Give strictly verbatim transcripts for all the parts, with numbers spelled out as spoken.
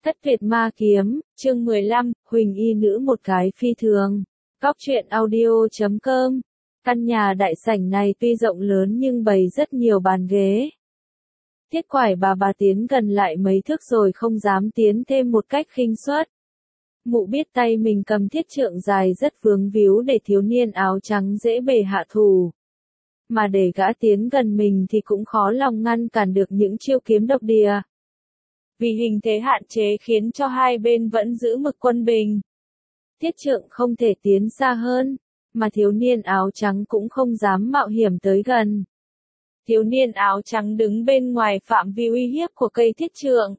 Thất Việt Ma Kiếm, chương mười lăm, Huỳnh Y Nữ một cái phi thường. Góc truyện audio chấm com. Căn nhà đại sảnh này tuy rộng lớn nhưng bày rất nhiều bàn ghế. Thiết Quải bà bà tiến gần lại mấy thước rồi không dám tiến thêm một cách khinh suất. Mụ biết tay mình cầm thiết trượng dài rất vướng víu để thiếu niên áo trắng dễ bề hạ thủ. Mà để gã tiến gần mình thì cũng khó lòng ngăn cản được những chiêu kiếm độc địa. Vì hình thế hạn chế khiến cho hai bên vẫn giữ mực quân bình. Thiết trượng không thể tiến xa hơn, mà thiếu niên áo trắng cũng không dám mạo hiểm tới gần. Thiếu niên áo trắng đứng bên ngoài phạm vi uy hiếp của cây thiết trượng.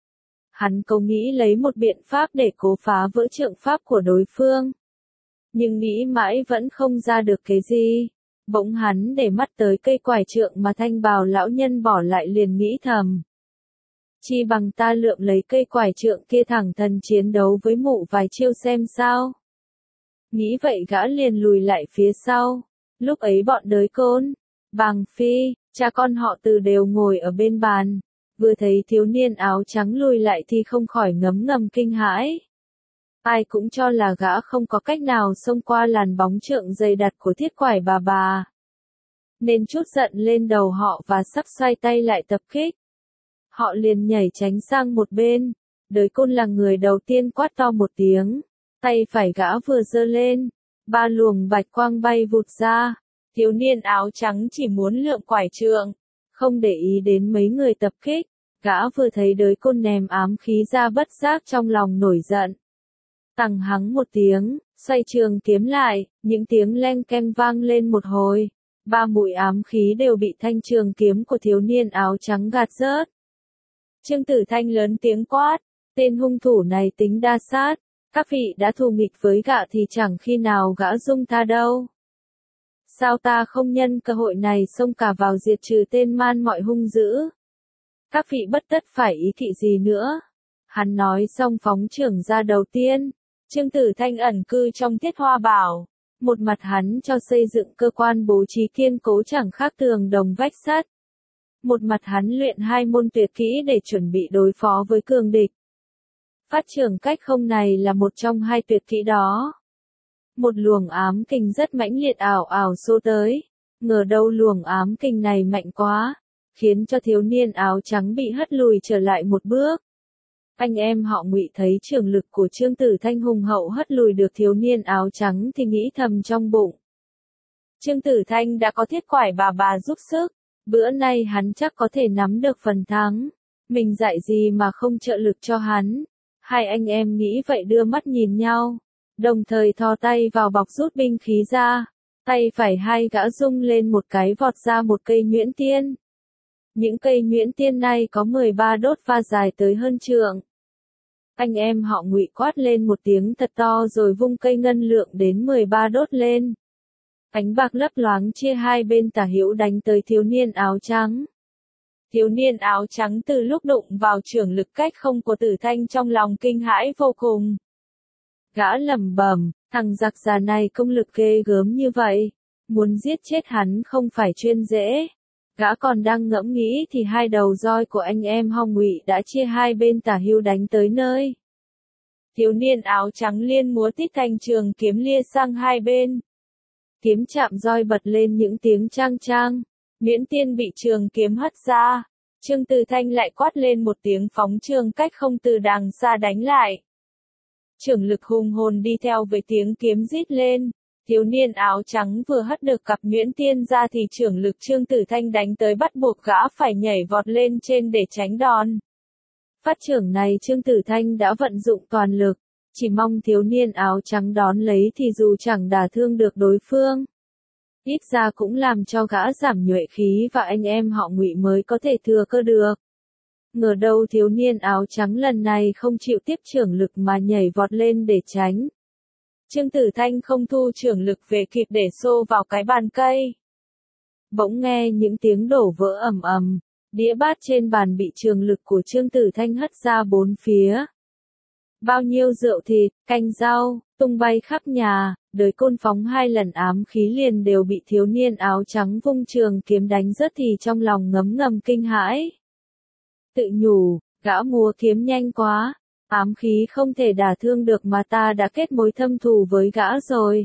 Hắn cố nghĩ lấy một biện pháp để cố phá vỡ trượng pháp của đối phương. Nhưng nghĩ mãi vẫn không ra được cái gì. Bỗng hắn để mắt tới cây quải trượng mà thanh bào lão nhân bỏ lại liền nghĩ thầm. Chi bằng ta lượm lấy cây quải trượng kia thẳng thắn chiến đấu với mụ vài chiêu xem sao. Nghĩ vậy gã liền lùi lại phía sau. Lúc ấy bọn đới côn, Bàng Phi, cha con họ Từ đều ngồi ở bên bàn. Vừa thấy thiếu niên áo trắng lùi lại thì không khỏi ngấm ngầm kinh hãi. Ai cũng cho là gã không có cách nào xông qua làn bóng trượng dày đặc của Thiết Quải bà bà. Nên chút giận lên đầu họ và sắp xoay tay lại tập kích. Họ liền nhảy tránh sang một bên. Đới côn là người đầu tiên quát to một tiếng. Tay phải gã vừa giơ lên. Ba luồng bạch quang bay vụt ra. Thiếu niên áo trắng chỉ muốn lượm quải trượng. Không để ý đến mấy người tập kích. Gã vừa thấy đới côn ném ám khí ra bất giác trong lòng nổi giận. Tằng hắng một tiếng, xoay trường kiếm lại, những tiếng leng keng vang lên một hồi. Ba mũi ám khí đều bị thanh trường kiếm của thiếu niên áo trắng gạt rớt. Trương Tử Thanh lớn tiếng quát, tên hung thủ này tính đa sát, các vị đã thù nghịch với gã thì chẳng khi nào gã dung tha đâu. Sao ta không nhân cơ hội này xông cả vào diệt trừ tên man mọi hung dữ? Các vị bất tất phải ý kỵ gì nữa. Hắn nói xong phóng trưởng ra đầu tiên. Trương Tử Thanh ẩn cư trong Thiết Hoa Bảo. Một mặt hắn cho xây dựng cơ quan bố trí kiên cố chẳng khác tường đồng vách sắt. Một mặt hắn luyện hai môn tuyệt kỹ để chuẩn bị đối phó với cường địch. Phát trưởng cách không này là một trong hai tuyệt kỹ đó. Một luồng ám kình rất mãnh liệt ảo ảo xô tới. Ngờ đâu luồng ám kình này mạnh quá, khiến cho thiếu niên áo trắng bị hất lùi trở lại một bước. Anh em họ Ngụy thấy trường lực của Trương Tử Thanh hùng hậu hất lùi được thiếu niên áo trắng thì nghĩ thầm trong bụng. Trương Tử Thanh đã có Thiết Quải bà bà giúp sức, bữa nay hắn chắc có thể nắm được phần thắng. Mình dạy gì mà không trợ lực cho hắn. Hai anh em nghĩ vậy đưa mắt nhìn nhau, đồng thời thò tay vào bọc rút binh khí ra. Tay phải hai gã rung lên một cái vọt ra một cây nhuyễn tiên. Những cây nhuyễn tiên này có mười ba đốt và dài tới hơn trượng. Anh em họ Ngụy quát lên một tiếng thật to rồi vung cây ngân lượng đến mười ba đốt lên. Ánh bạc lấp loáng chia hai bên tả hữu đánh tới thiếu niên áo trắng. Thiếu niên áo trắng từ lúc đụng vào trưởng lực cách không của Tử Thanh trong lòng kinh hãi vô cùng. Gã lẩm bẩm, thằng giặc già này công lực ghê gớm như vậy, muốn giết chết hắn không phải chuyện dễ. Gã còn đang ngẫm nghĩ thì hai đầu roi của anh em họ Ngụy đã chia hai bên tả hữu đánh tới nơi. Thiếu niên áo trắng liên múa tít thanh trường kiếm lia sang hai bên. Kiếm chạm roi bật lên những tiếng trang trang. Nhuyễn tiên bị trường kiếm hất ra. Trương Tử Thanh lại quát lên một tiếng phóng trường cách không từ đằng xa đánh lại. Trưởng lực hùng hồn đi theo với tiếng kiếm rít lên. Thiếu niên áo trắng vừa hất được cặp nhuyễn tiên ra thì trưởng lực Trương Tử Thanh đánh tới bắt buộc gã phải nhảy vọt lên trên để tránh đòn. Phát trưởng này Trương Tử Thanh đã vận dụng toàn lực, chỉ mong thiếu niên áo trắng đón lấy thì dù chẳng đả thương được đối phương, ít ra cũng làm cho gã giảm nhuệ khí và anh em họ Ngụy mới có thể thừa cơ được. Ngờ đâu thiếu niên áo trắng lần này không chịu tiếp trưởng lực mà nhảy vọt lên để tránh. Trương Tử Thanh không thu trưởng lực về kịp để xô vào cái bàn cây. Bỗng nghe những tiếng đổ vỡ ầm ầm, đĩa bát trên bàn bị trường lực của Trương Tử Thanh hất ra bốn phía. Bao nhiêu rượu thịt, canh rau, tung bay khắp nhà, đới côn phóng hai lần ám khí liền đều bị thiếu niên áo trắng vung trường kiếm đánh rớt thì trong lòng ngấm ngầm kinh hãi. Tự nhủ, gã múa kiếm nhanh quá, Ám khí không thể đả thương được mà ta đã kết mối thâm thù với gã rồi.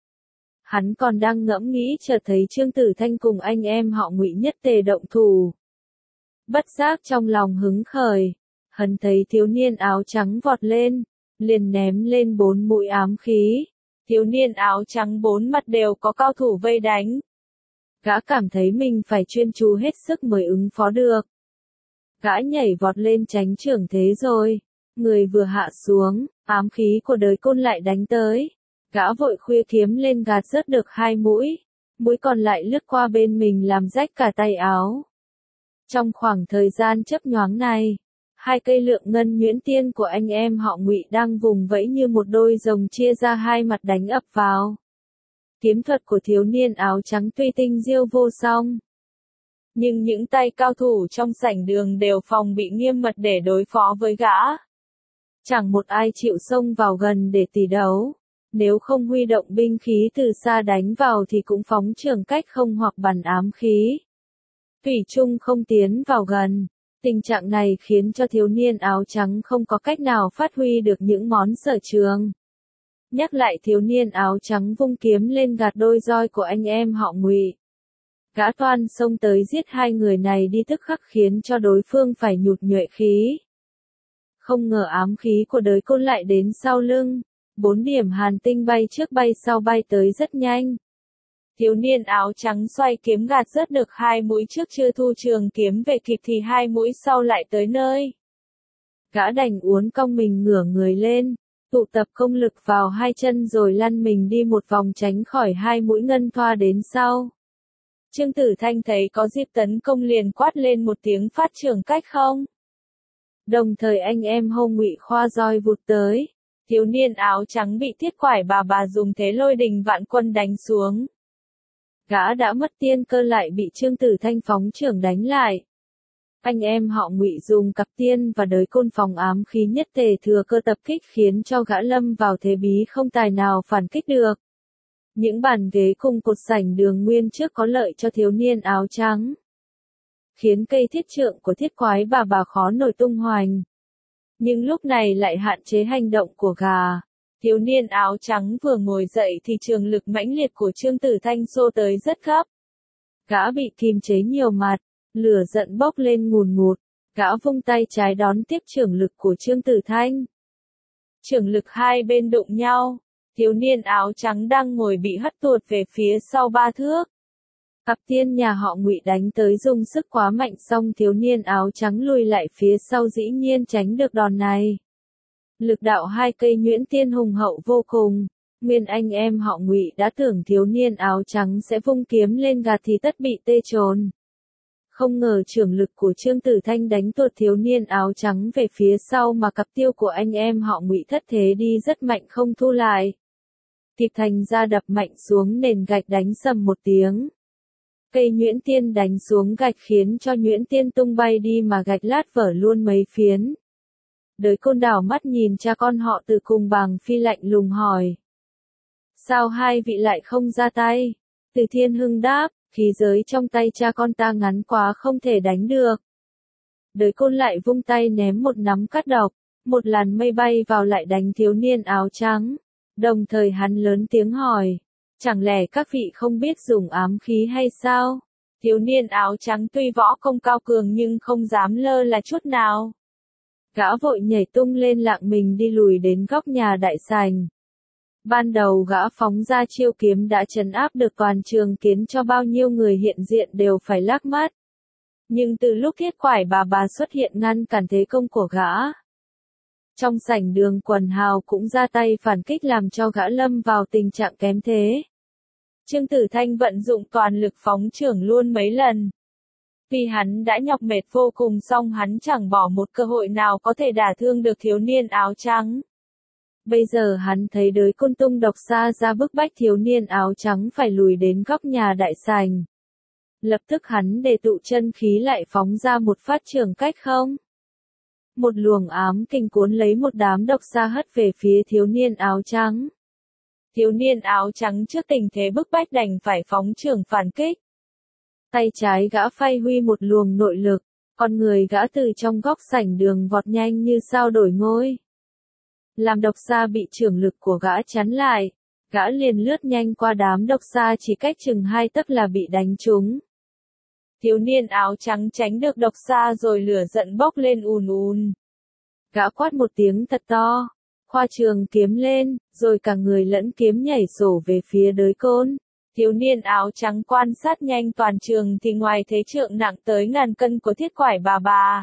Hắn còn đang ngẫm nghĩ chợt thấy Trương Tử Thanh cùng anh em họ Ngụy nhất tề động thủ. Bất giác trong lòng hứng khởi, hắn thấy thiếu niên áo trắng vọt lên, liền ném lên bốn mũi ám khí. Thiếu niên áo trắng bốn mặt đều có cao thủ vây đánh. Gã cảm thấy mình phải chuyên chú hết sức mới ứng phó được. Gã nhảy vọt lên tránh trưởng thế rồi. Người vừa hạ xuống, ám khí của đới côn lại đánh tới. Gã vội khuya kiếm lên gạt rớt được hai mũi. Mũi còn lại lướt qua bên mình làm rách cả tay áo. Trong khoảng thời gian chớp nhoáng này, hai cây lượng ngân nhuyễn tiên của anh em họ Ngụy đang vùng vẫy như một đôi rồng chia ra hai mặt đánh ập vào. Kiếm thuật của thiếu niên áo trắng tuy tinh diêu vô song, nhưng những tay cao thủ trong sảnh đường đều phòng bị nghiêm mật để đối phó với gã. Chẳng một ai chịu xông vào gần để tỉ đấu. Nếu không huy động binh khí từ xa đánh vào thì cũng phóng trường cách không hoặc bắn ám khí. Thủy chung không tiến vào gần. Tình trạng này khiến cho thiếu niên áo trắng không có cách nào phát huy được những món sở trường. Nhắc lại thiếu niên áo trắng vung kiếm lên gạt đôi roi của anh em họ Ngụy. Gã toan xông tới giết hai người này đi tức khắc khiến cho đối phương phải nhụt nhuệ khí. Không ngờ ám khí của đới côn lại đến sau lưng. Bốn điểm hàn tinh bay trước bay sau bay tới rất nhanh. Thiếu niên áo trắng xoay kiếm gạt rớt được hai mũi trước chưa thu trường kiếm về kịp thì hai mũi sau lại tới nơi. Gã đành uốn cong mình ngửa người lên, tụ tập công lực vào hai chân rồi lăn mình đi một vòng tránh khỏi hai mũi ngân thoa đến sau. Trương Tử Thanh thấy có dịp tấn công liền quát lên một tiếng phát trưởng cách không. Đồng thời anh em Hô Ngụy khoa roi vụt tới. Thiếu niên áo trắng bị Thiết Quải bà bà dùng thế lôi đình vạn quân đánh xuống. Gã đã mất tiên cơ lại bị Trương Tử Thanh phóng trưởng đánh lại. Anh em họ Ngụy dùng cặp tiên và đới côn phòng ám khí nhất tề thừa cơ tập kích khiến cho gã lâm vào thế bí không tài nào phản kích được. Những bàn ghế cùng cột sảnh đường nguyên trước có lợi cho thiếu niên áo trắng, khiến cây thiết trượng của Thiết Quái bà bà khó nổi tung hoành. Nhưng lúc này lại hạn chế hành động của gà. Thiếu niên áo trắng vừa ngồi dậy thì trường lực mãnh liệt của Trương Tử Thanh xô tới rất gấp. Gã bị kìm chế nhiều mặt, lửa giận bốc lên ngùn ngụt. Gã vung tay trái đón tiếp trường lực của Trương Tử Thanh. Trường lực hai bên đụng nhau. Thiếu niên áo trắng đang ngồi bị hất tuột về phía sau ba thước. Cặp tiên nhà họ Ngụy đánh tới dùng sức quá mạnh xong thiếu niên áo trắng lùi lại phía sau dĩ nhiên tránh được đòn này. Lực đạo hai cây nhuyễn tiên hùng hậu vô cùng. Nguyên anh em họ Ngụy đã tưởng thiếu niên áo trắng sẽ vung kiếm lên gạt thì tất bị tê trồn. Không ngờ trưởng lực của Trương Tử Thanh đánh tuột thiếu niên áo trắng về phía sau mà cặp tiêu của anh em họ Ngụy thất thế đi rất mạnh không thu lại. Kịp thành ra đập mạnh xuống nền gạch đánh sầm một tiếng. Cây nhuyễn tiên đánh xuống gạch khiến cho nhuyễn tiên tung bay đi mà gạch lát vỡ luôn mấy phiến. Đới côn đảo mắt nhìn cha con họ Từ cùng Bàng Phi lạnh lùng hỏi. Sao hai vị lại không ra tay? Từ Thiên Hưng đáp, khí giới trong tay cha con ta ngắn quá không thể đánh được. Đới côn lại vung tay ném một nắm cát độc, một làn mây bay vào lại đánh thiếu niên áo trắng. Đồng thời hắn lớn tiếng hỏi. Chẳng lẽ các vị không biết dùng ám khí hay sao? Thiếu niên áo trắng tuy võ công cao cường nhưng không dám lơ là chút nào. Gã vội nhảy tung lên lạng mình đi lùi đến góc nhà đại sảnh. Ban đầu gã phóng ra chiêu kiếm đã trấn áp được toàn trường khiến cho bao nhiêu người hiện diện đều phải lác mắt. Nhưng từ lúc Thiết Quải bà bà xuất hiện ngăn cản thế công của gã, trong sảnh đường quần hào cũng ra tay phản kích làm cho gã lâm vào tình trạng kém thế. Trương Tử Thanh vận dụng toàn lực phóng trưởng luôn mấy lần. Vì hắn đã nhọc mệt vô cùng song hắn chẳng bỏ một cơ hội nào có thể đả thương được thiếu niên áo trắng. Bây giờ hắn thấy đới côn tung độc xa ra bức bách thiếu niên áo trắng phải lùi đến góc nhà đại sảnh. Lập tức hắn để tụ chân khí lại phóng ra một phát trưởng cách không. Một luồng ám kinh cuốn lấy một đám độc xa hất về phía thiếu niên áo trắng. Thiếu niên áo trắng trước tình thế bức bách đành phải phóng trưởng phản kích. Tay trái gã phay huy một luồng nội lực, còn người gã từ trong góc sảnh đường vọt nhanh như sao đổi ngôi. làm độc xa bị trưởng lực của gã chắn lại. Gã liền lướt nhanh qua đám độc xa chỉ cách chừng hai tấc là bị đánh trúng. Thiếu niên áo trắng tránh được độc xa rồi lửa giận bốc lên ùn ùn. Gã quát một tiếng thật to, khoa trường kiếm lên, rồi cả người lẫn kiếm nhảy sổ về phía đới côn. Thiếu niên áo trắng quan sát nhanh toàn trường thì ngoài thế trượng nặng tới ngàn cân của thiết quải bà bà.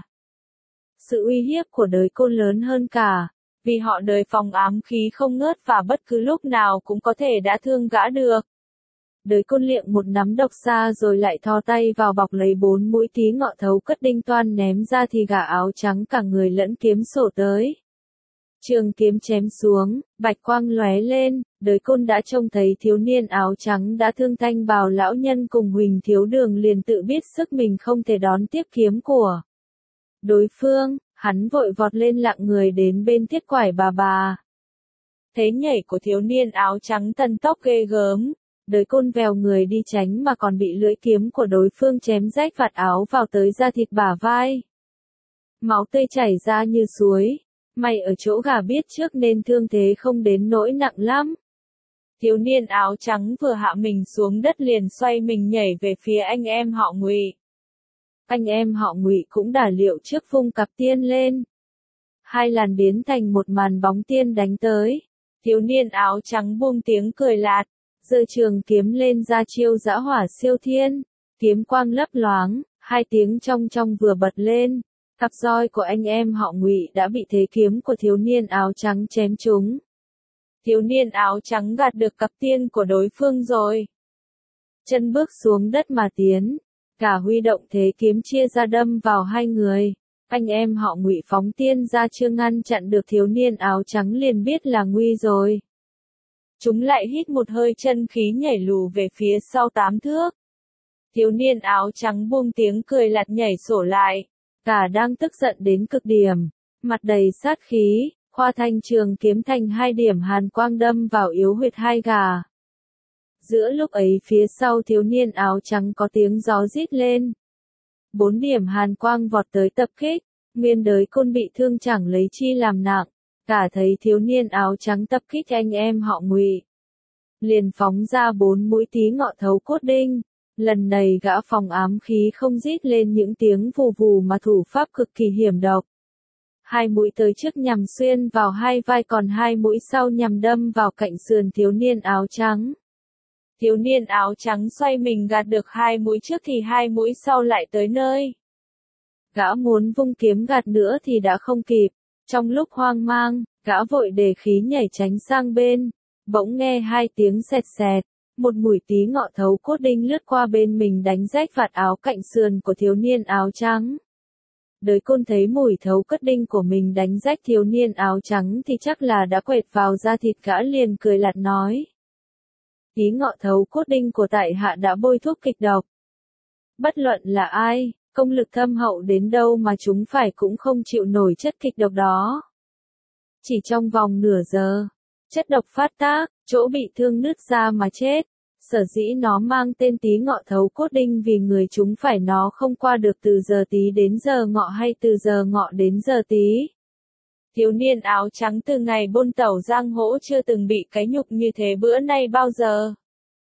Sự uy hiếp của đới côn lớn hơn cả, vì họ đời phòng ám khí không ngớt và bất cứ lúc nào cũng có thể đã thương gã được. Đới côn liệng một nắm độc xa rồi lại thò tay vào bọc lấy bốn mũi tí ngọ thấu cất đinh toan ném ra thì gã áo trắng cả người lẫn kiếm sổ tới. Trường kiếm chém xuống, bạch quang lóe lên, đới côn đã trông thấy thiếu niên áo trắng đã thương thanh bào lão nhân cùng Huỳnh Thiếu Đường liền tự biết sức mình không thể đón tiếp kiếm của đối phương, hắn vội vọt lên lặng người đến bên thiết quải bà bà. Thế nhảy của thiếu niên áo trắng thần tốc ghê gớm, đới côn vèo người đi tránh mà còn bị lưỡi kiếm của đối phương chém rách vạt áo vào tới da thịt bả vai. Máu tươi chảy ra như suối. Mày ở chỗ gà biết trước nên thương thế không đến nỗi nặng lắm. Thiếu niên áo trắng vừa hạ mình xuống đất liền xoay mình nhảy về phía anh em họ Ngụy. Anh em họ Ngụy cũng đả liệu trước vung cặp tiên lên. Hai làn biến thành một màn bóng tiên đánh tới. Thiếu niên áo trắng buông tiếng cười lạt, giơ trường kiếm lên ra chiêu dã hỏa siêu thiên. Kiếm quang lấp loáng, hai tiếng trong trong vừa bật lên. Cặp roi của anh em họ Ngụy đã bị thế kiếm của thiếu niên áo trắng chém trúng. Thiếu niên áo trắng gạt được cặp tiên của đối phương rồi. Chân bước xuống đất mà tiến, cả huy động thế kiếm chia ra đâm vào hai người. Anh em họ Ngụy phóng tiên ra chưa ngăn chặn được thiếu niên áo trắng liền biết là nguy rồi. Chúng lại hít một hơi chân khí nhảy lù về phía sau tám thước. Thiếu niên áo trắng buông tiếng cười lạt nhảy sổ lại. Cả đang tức giận đến cực điểm, mặt đầy sát khí, khoa thanh trường kiếm thành hai điểm hàn quang đâm vào yếu huyệt hai gà. Giữa lúc ấy phía sau thiếu niên áo trắng có tiếng gió rít lên. Bốn điểm hàn quang vọt tới tập kích, nguyên đới côn bị thương chẳng lấy chi làm nặng, cả thấy thiếu niên áo trắng tập kích anh em họ Ngụy. Liền phóng ra bốn mũi tí ngọ thấu cốt đinh. Lần này gã phòng ám khí không rít lên những tiếng vù vù mà thủ pháp cực kỳ hiểm độc. Hai mũi tới trước nhằm xuyên vào hai vai còn hai mũi sau nhằm đâm vào cạnh sườn thiếu niên áo trắng. Thiếu niên áo trắng xoay mình gạt được hai mũi trước thì hai mũi sau lại tới nơi. Gã muốn vung kiếm gạt nữa thì đã không kịp. Trong lúc hoang mang, gã vội đề khí nhảy tránh sang bên. Bỗng nghe hai tiếng sẹt sẹt. Một mũi tí ngọ thấu cốt đinh lướt qua bên mình đánh rách vạt áo cạnh sườn của thiếu niên áo trắng. Đới côn thấy mũi thấu cốt đinh của mình đánh rách thiếu niên áo trắng thì chắc là đã quẹt vào da thịt gã liền cười lạt nói. Tí ngọ thấu cốt đinh của tại hạ đã bôi thuốc kịch độc. Bất luận là ai, công lực thâm hậu đến đâu mà chúng phải cũng không chịu nổi chất kịch độc đó. Chỉ trong vòng nửa giờ, chất độc phát tác, chỗ bị thương nứt ra mà chết. Sở dĩ nó mang tên tí ngọ thấu cốt đinh vì người chúng phải nó không qua được từ giờ tí đến giờ ngọ hay từ giờ ngọ đến giờ tí. Thiếu niên áo trắng từ ngày buôn tẩu giang hồ chưa từng bị cái nhục như thế bữa nay bao giờ.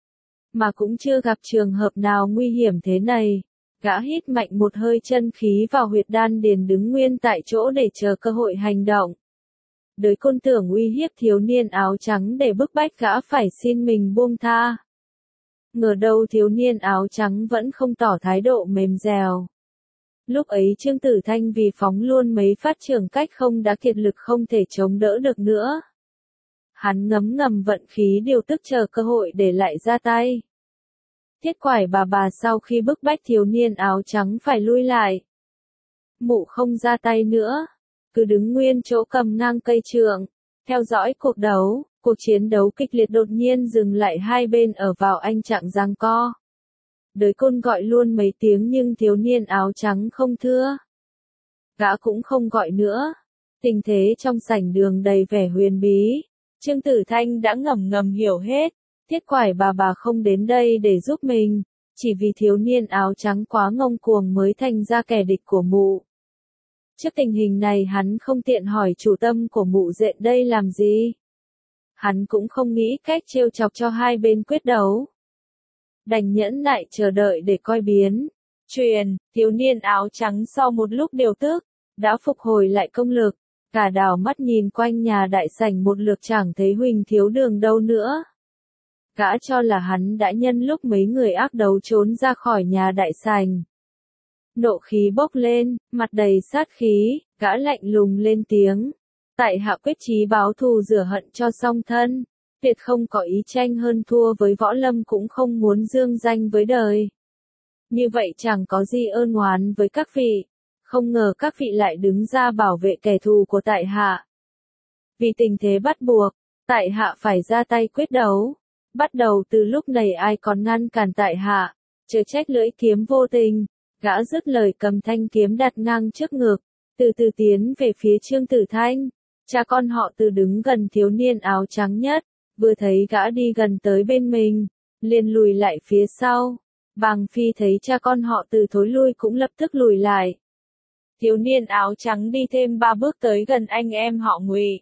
Mà cũng chưa gặp trường hợp nào nguy hiểm thế này. Gã hít mạnh một hơi chân khí vào huyệt đan điền đứng nguyên tại chỗ để chờ cơ hội hành động. Đới côn tưởng uy hiếp thiếu niên áo trắng để bức bách gã phải xin mình buông tha. Ngờ đâu thiếu niên áo trắng vẫn không tỏ thái độ mềm dẻo. Lúc ấy Trương Tử Thanh vì phóng luôn mấy phát trường cách không đã kiệt lực không thể chống đỡ được nữa. Hắn ngấm ngầm vận khí điều tức chờ cơ hội để lại ra tay. Thiết quải bà bà sau khi bức bách thiếu niên áo trắng phải lui lại. Mụ không ra tay nữa, cứ đứng nguyên chỗ cầm ngang cây trượng, theo dõi cuộc đấu. Cuộc chiến đấu kịch liệt đột nhiên dừng lại hai bên ở vào anh trạng giằng co. Đới côn gọi luôn mấy tiếng nhưng thiếu niên áo trắng không thưa. Gã cũng không gọi nữa. Tình thế trong sảnh đường đầy vẻ huyền bí. Trương Tử Thanh đã ngầm ngầm hiểu hết. Thiết quải bà bà không đến đây để giúp mình. Chỉ vì thiếu niên áo trắng quá ngông cuồng mới thành ra kẻ địch của mụ. Trước tình hình này hắn không tiện hỏi chủ tâm của mụ dện đây làm gì. Hắn cũng không nghĩ cách trêu chọc cho hai bên quyết đấu. Đành nhẫn nại chờ đợi để coi biến. Truyền, thiếu niên áo trắng sau một lúc điều tức, đã phục hồi lại công lực. Cả đảo mắt nhìn quanh nhà đại sảnh một lượt chẳng thấy Huỳnh Thiếu Đường đâu nữa. Gã cho là hắn đã nhân lúc mấy người ác đấu trốn ra khỏi nhà đại sảnh. Nộ khí bốc lên, mặt đầy sát khí, gã lạnh lùng lên tiếng. Tại hạ quyết chí báo thù rửa hận cho song thân, tuyệt không có ý tranh hơn thua với võ lâm cũng không muốn dương danh với đời. Như vậy chẳng có gì ơn oán với các vị, không ngờ các vị lại đứng ra bảo vệ kẻ thù của tại hạ. Vì tình thế bắt buộc, tại hạ phải ra tay quyết đấu. Bắt đầu từ lúc này ai còn ngăn cản tại hạ, chớ trách lưỡi kiếm vô tình. Gã dứt lời cầm thanh kiếm đặt ngang trước ngực, từ từ tiến về phía Trương Tử Thanh. Cha con họ Từ đứng gần thiếu niên áo trắng nhất, vừa thấy gã đi gần tới bên mình, liền lùi lại phía sau. Bàng Phi thấy cha con họ Từ thối lui cũng lập tức lùi lại. Thiếu niên áo trắng đi thêm ba bước tới gần anh em họ Ngụy.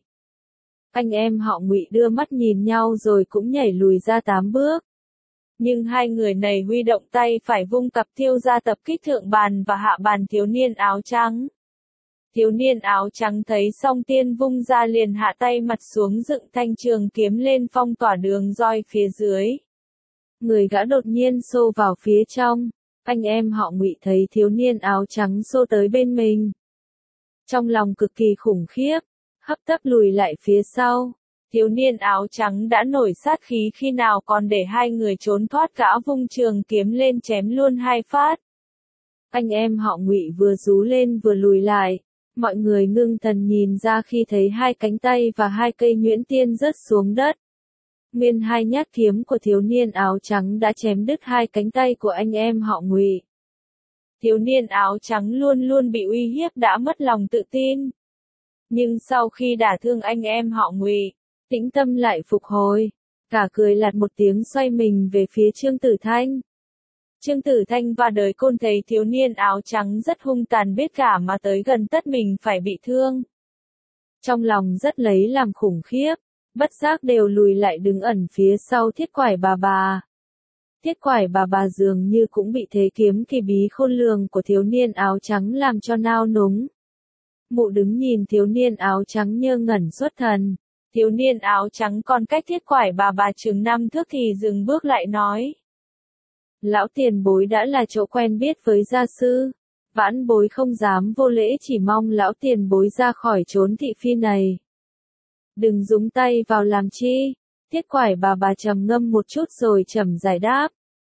Anh em họ Ngụy đưa mắt nhìn nhau rồi cũng nhảy lùi ra tám bước. Nhưng hai người này huy động tay phải vung cặp thiêu ra tập kích thượng bàn và hạ bàn thiếu niên áo trắng. Thiếu niên áo trắng thấy song tiên vung ra liền hạ tay mặt xuống dựng thanh trường kiếm lên phong tỏa đường roi phía dưới. Người gã đột nhiên xô vào phía trong, anh em họ Ngụy thấy thiếu niên áo trắng xô tới bên mình. Trong lòng cực kỳ khủng khiếp, hấp tấp lùi lại phía sau. Thiếu niên áo trắng đã nổi sát khí khi nào còn để hai người trốn thoát, gã vung trường kiếm lên chém luôn hai phát. Anh em họ Ngụy vừa rú lên vừa lùi lại, mọi người ngưng thần nhìn ra khi thấy hai cánh tay và hai cây nhuyễn tiên rớt xuống đất. Nguyên hai nhát kiếm của thiếu niên áo trắng đã chém đứt hai cánh tay của anh em họ Ngụy. Thiếu niên áo trắng luôn luôn bị uy hiếp đã mất lòng tự tin. Nhưng sau khi đả thương anh em họ Ngụy, tĩnh tâm lại phục hồi, cả cười lạt một tiếng xoay mình về phía Trương Tử Thanh. Trương Tử Thanh và Đời Côn thấy thiếu niên áo trắng rất hung tàn biết cả mà tới gần tất mình phải bị thương. Trong lòng rất lấy làm khủng khiếp, bất giác đều lùi lại đứng ẩn phía sau Thiết Quải bà bà. Thiết Quải bà bà dường như cũng bị thế kiếm kỳ bí khôn lường của thiếu niên áo trắng làm cho nao núng. Mụ đứng nhìn thiếu niên áo trắng nhơ ngẩn xuất thần. Thiếu niên áo trắng còn cách Thiết Quải bà bà chừng năm thước thì dừng bước lại nói. Lão tiền bối đã là chỗ quen biết với gia sư. Vãn bối không dám vô lễ, chỉ mong lão tiền bối ra khỏi chốn thị phi này. Đừng dúng tay vào làm chi. Thiết Quải bà bà trầm ngâm một chút rồi trầm giải đáp.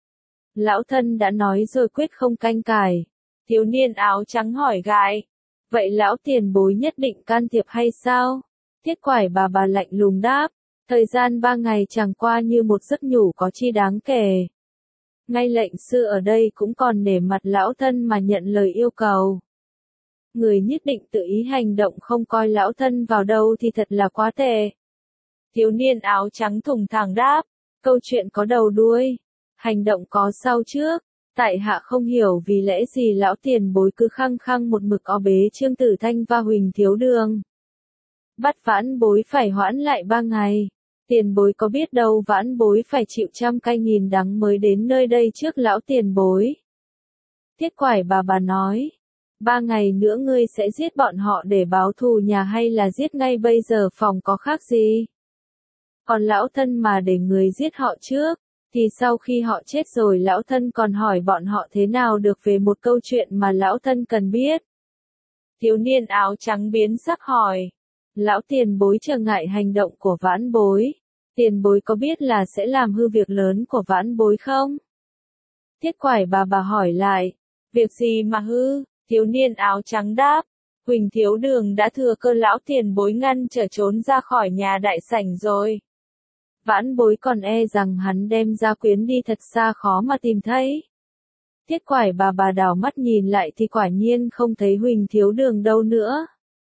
Lão thân đã nói rồi quyết không canh cải. Thiếu niên áo trắng hỏi gại. Vậy lão tiền bối nhất định can thiệp hay sao? Thiết Quải bà bà lạnh lùng đáp. Thời gian ba ngày chẳng qua như một giấc ngủ có chi đáng kể. Ngay lệnh sư ở đây cũng còn nể mặt lão thân mà nhận lời yêu cầu. Người nhất định tự ý hành động không coi lão thân vào đâu thì thật là quá tệ. Thiếu niên áo trắng thùng thẳng đáp. Câu chuyện có đầu đuôi. Hành động có sau trước. Tại hạ không hiểu vì lẽ gì lão tiền bối cứ khăng khăng một mực o bế Trương Tử Thanh và Huỳnh Thiếu Đường. Bắt vãn bối phải hoãn lại ba ngày. Tiền bối có biết đâu vãn bối phải chịu trăm cay nghìn đắng mới đến nơi đây trước lão tiền bối. Thiết Quải bà bà nói. Ba ngày nữa ngươi sẽ giết bọn họ để báo thù nhà hay là giết ngay bây giờ phòng có khác gì? Còn lão thân mà để người giết họ trước, thì sau khi họ chết rồi lão thân còn hỏi bọn họ thế nào được về một câu chuyện mà lão thân cần biết. Thiếu niên áo trắng biến sắc hỏi. Lão tiền bối trở ngại hành động của vãn bối. Tiền bối có biết là sẽ làm hư việc lớn của vãn bối không? Thiết Quải bà bà hỏi lại. Việc gì mà hư? Thiếu niên áo trắng đáp. Huỳnh Thiếu Đường đã thừa cơ lão tiền bối ngăn trở trốn ra khỏi nhà đại sảnh rồi. Vãn bối còn e rằng hắn đem gia quyến đi thật xa khó mà tìm thấy. Thiết Quải bà bà đảo mắt nhìn lại thì quả nhiên không thấy Huỳnh Thiếu Đường đâu nữa.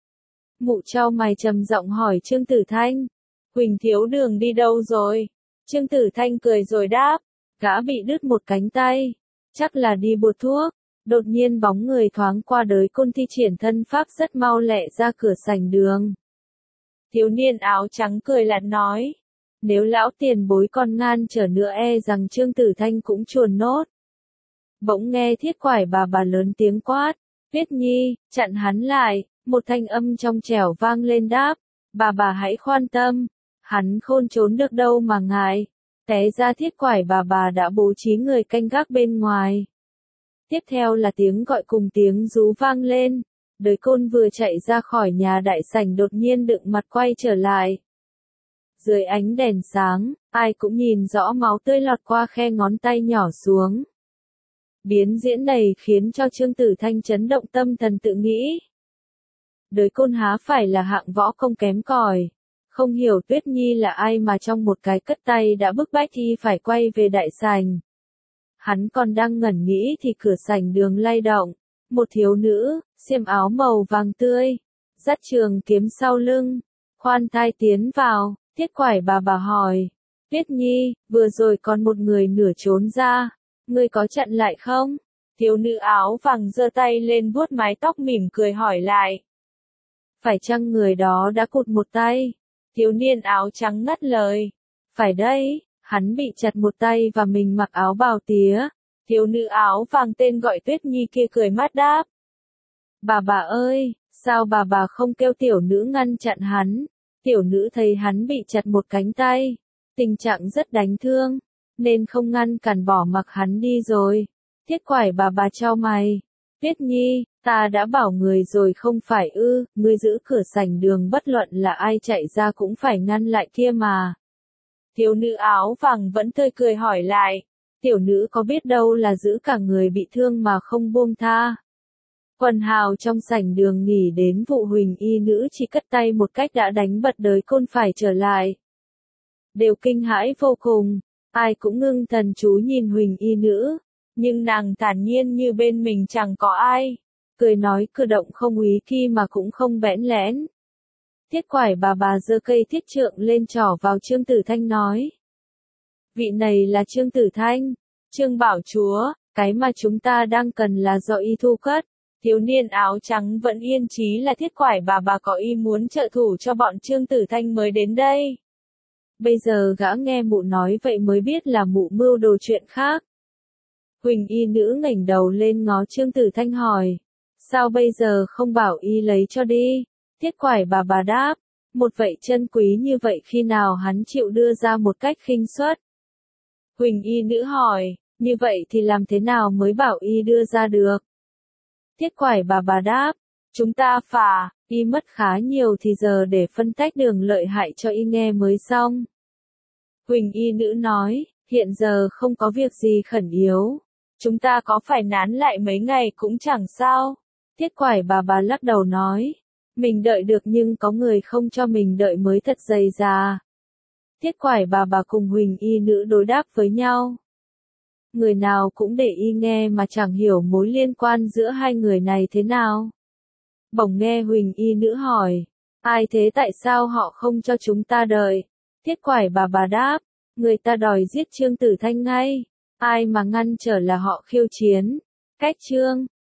Mụ trao mày trầm giọng hỏi Trương Tử Thanh. Huỳnh Thiếu Đường đi đâu rồi? Trương Tử Thanh cười rồi đáp. Gã bị đứt một cánh tay. Chắc là đi buột thuốc. Đột nhiên bóng người thoáng qua đới côn thi triển thân pháp rất mau lẹ ra cửa sảnh đường. Thiếu niên áo trắng cười lạnh nói. Nếu lão tiền bối còn ngăn trở nữa e rằng Trương Tử Thanh cũng chuồn nốt. Bỗng nghe thiết quải bà bà lớn tiếng quát. Tuyết Nhi, chặn hắn lại, một thanh âm trong trẻo vang lên đáp. Bà bà hãy khoan tâm, hắn khôn trốn được đâu mà ngại. Té ra thiết quải bà bà đã bố trí người canh gác bên ngoài. Tiếp theo là tiếng gọi cùng tiếng rú vang lên. Đới côn vừa chạy ra khỏi nhà đại sảnh đột nhiên đựng mặt quay trở lại. Dưới ánh đèn sáng, ai cũng nhìn rõ máu tươi lọt qua khe ngón tay nhỏ xuống. Biến diễn này khiến cho Trương Tử Thanh chấn động tâm thần tự nghĩ. Đới côn há phải là hạng võ công kém cỏi. Không hiểu Tuyết Nhi là ai mà trong một cái cất tay đã bức bách y phải quay về đại sảnh. Hắn còn đang ngẩn nghĩ thì cửa sảnh đường lay động. Một thiếu nữ, xiêm áo màu vàng tươi, dắt trường kiếm sau lưng, khoan thai tiến vào, thiết quải bà bà hỏi. Tuyết Nhi, vừa rồi còn một người nửa trốn ra, ngươi có chặn lại không? Thiếu nữ áo vàng giơ tay lên vuốt mái tóc mỉm cười hỏi lại. Phải chăng người đó đã cụt một tay? Thiếu niên áo trắng ngắt lời. Phải đấy, hắn bị chặt một tay và mình mặc áo bào tía. Thiếu nữ áo vàng tên gọi Tuyết Nhi kia cười mát đáp. Bà bà ơi, sao bà bà không kêu tiểu nữ ngăn chặn hắn? Tiểu nữ thấy hắn bị chặt một cánh tay, tình trạng rất đánh thương, nên không ngăn cản bỏ mặc hắn đi rồi. Thiết quải bà bà chau mày. Tuyết Nhi, ta đã bảo người rồi không phải ư, ngươi giữ cửa sảnh đường bất luận là ai chạy ra cũng phải ngăn lại kia mà. Thiếu nữ áo vàng vẫn tươi cười hỏi lại. Tiểu nữ có biết đâu là giữ cả người bị thương mà không buông tha. Quần hào trong sảnh đường nghỉ đến vụ huỳnh y nữ chỉ cất tay một cách đã đánh bật đới côn phải trở lại. Đều kinh hãi vô cùng, ai cũng ngưng thần chú nhìn huỳnh y nữ, nhưng nàng thản nhiên như bên mình chẳng có ai, cười nói cử động không úy khi mà cũng không bẽn lẽn. Thiết quải bà bà giơ cây thiết trượng lên trỏ vào Trương Tử Thanh nói. Vị này là Trương Tử Thanh, Trương bảo chúa, cái mà chúng ta đang cần là do y thu cất. Thiếu niên áo trắng vẫn yên chí là thiết quải bà bà có ý muốn trợ thủ cho bọn Trương Tử Thanh mới đến đây. Bây giờ gã nghe mụ nói vậy mới biết là mụ mưu đồ chuyện khác. Huỳnh y nữ ngẩng đầu lên ngó Trương Tử Thanh hỏi. Sao bây giờ không bảo y lấy cho đi? Thiết quải bà bà đáp. Một vậy chân quý như vậy khi nào hắn chịu đưa ra một cách khinh suất? Huỳnh y nữ hỏi. Như vậy thì làm thế nào mới bảo y đưa ra được? Thiết quải bà bà đáp, chúng ta phà, y mất khá nhiều thì giờ để phân tách đường lợi hại cho y nghe mới xong. Huỳnh y nữ nói, hiện giờ không có việc gì khẩn yếu, chúng ta có phải nán lại mấy ngày cũng chẳng sao. Thiết quải bà bà lắc đầu nói, mình đợi được nhưng có người không cho mình đợi mới thật dày già. Thiết quải bà bà cùng huỳnh y nữ đối đáp với nhau. Người nào cũng để y nghe mà chẳng hiểu mối liên quan giữa hai người này thế nào. Bỗng nghe huỳnh y nữ hỏi, ai thế tại sao họ không cho chúng ta đợi? Thiết quải bà bà đáp, người ta đòi giết Trương Tử Thanh ngay, ai mà ngăn trở là họ khiêu chiến. Cách Trương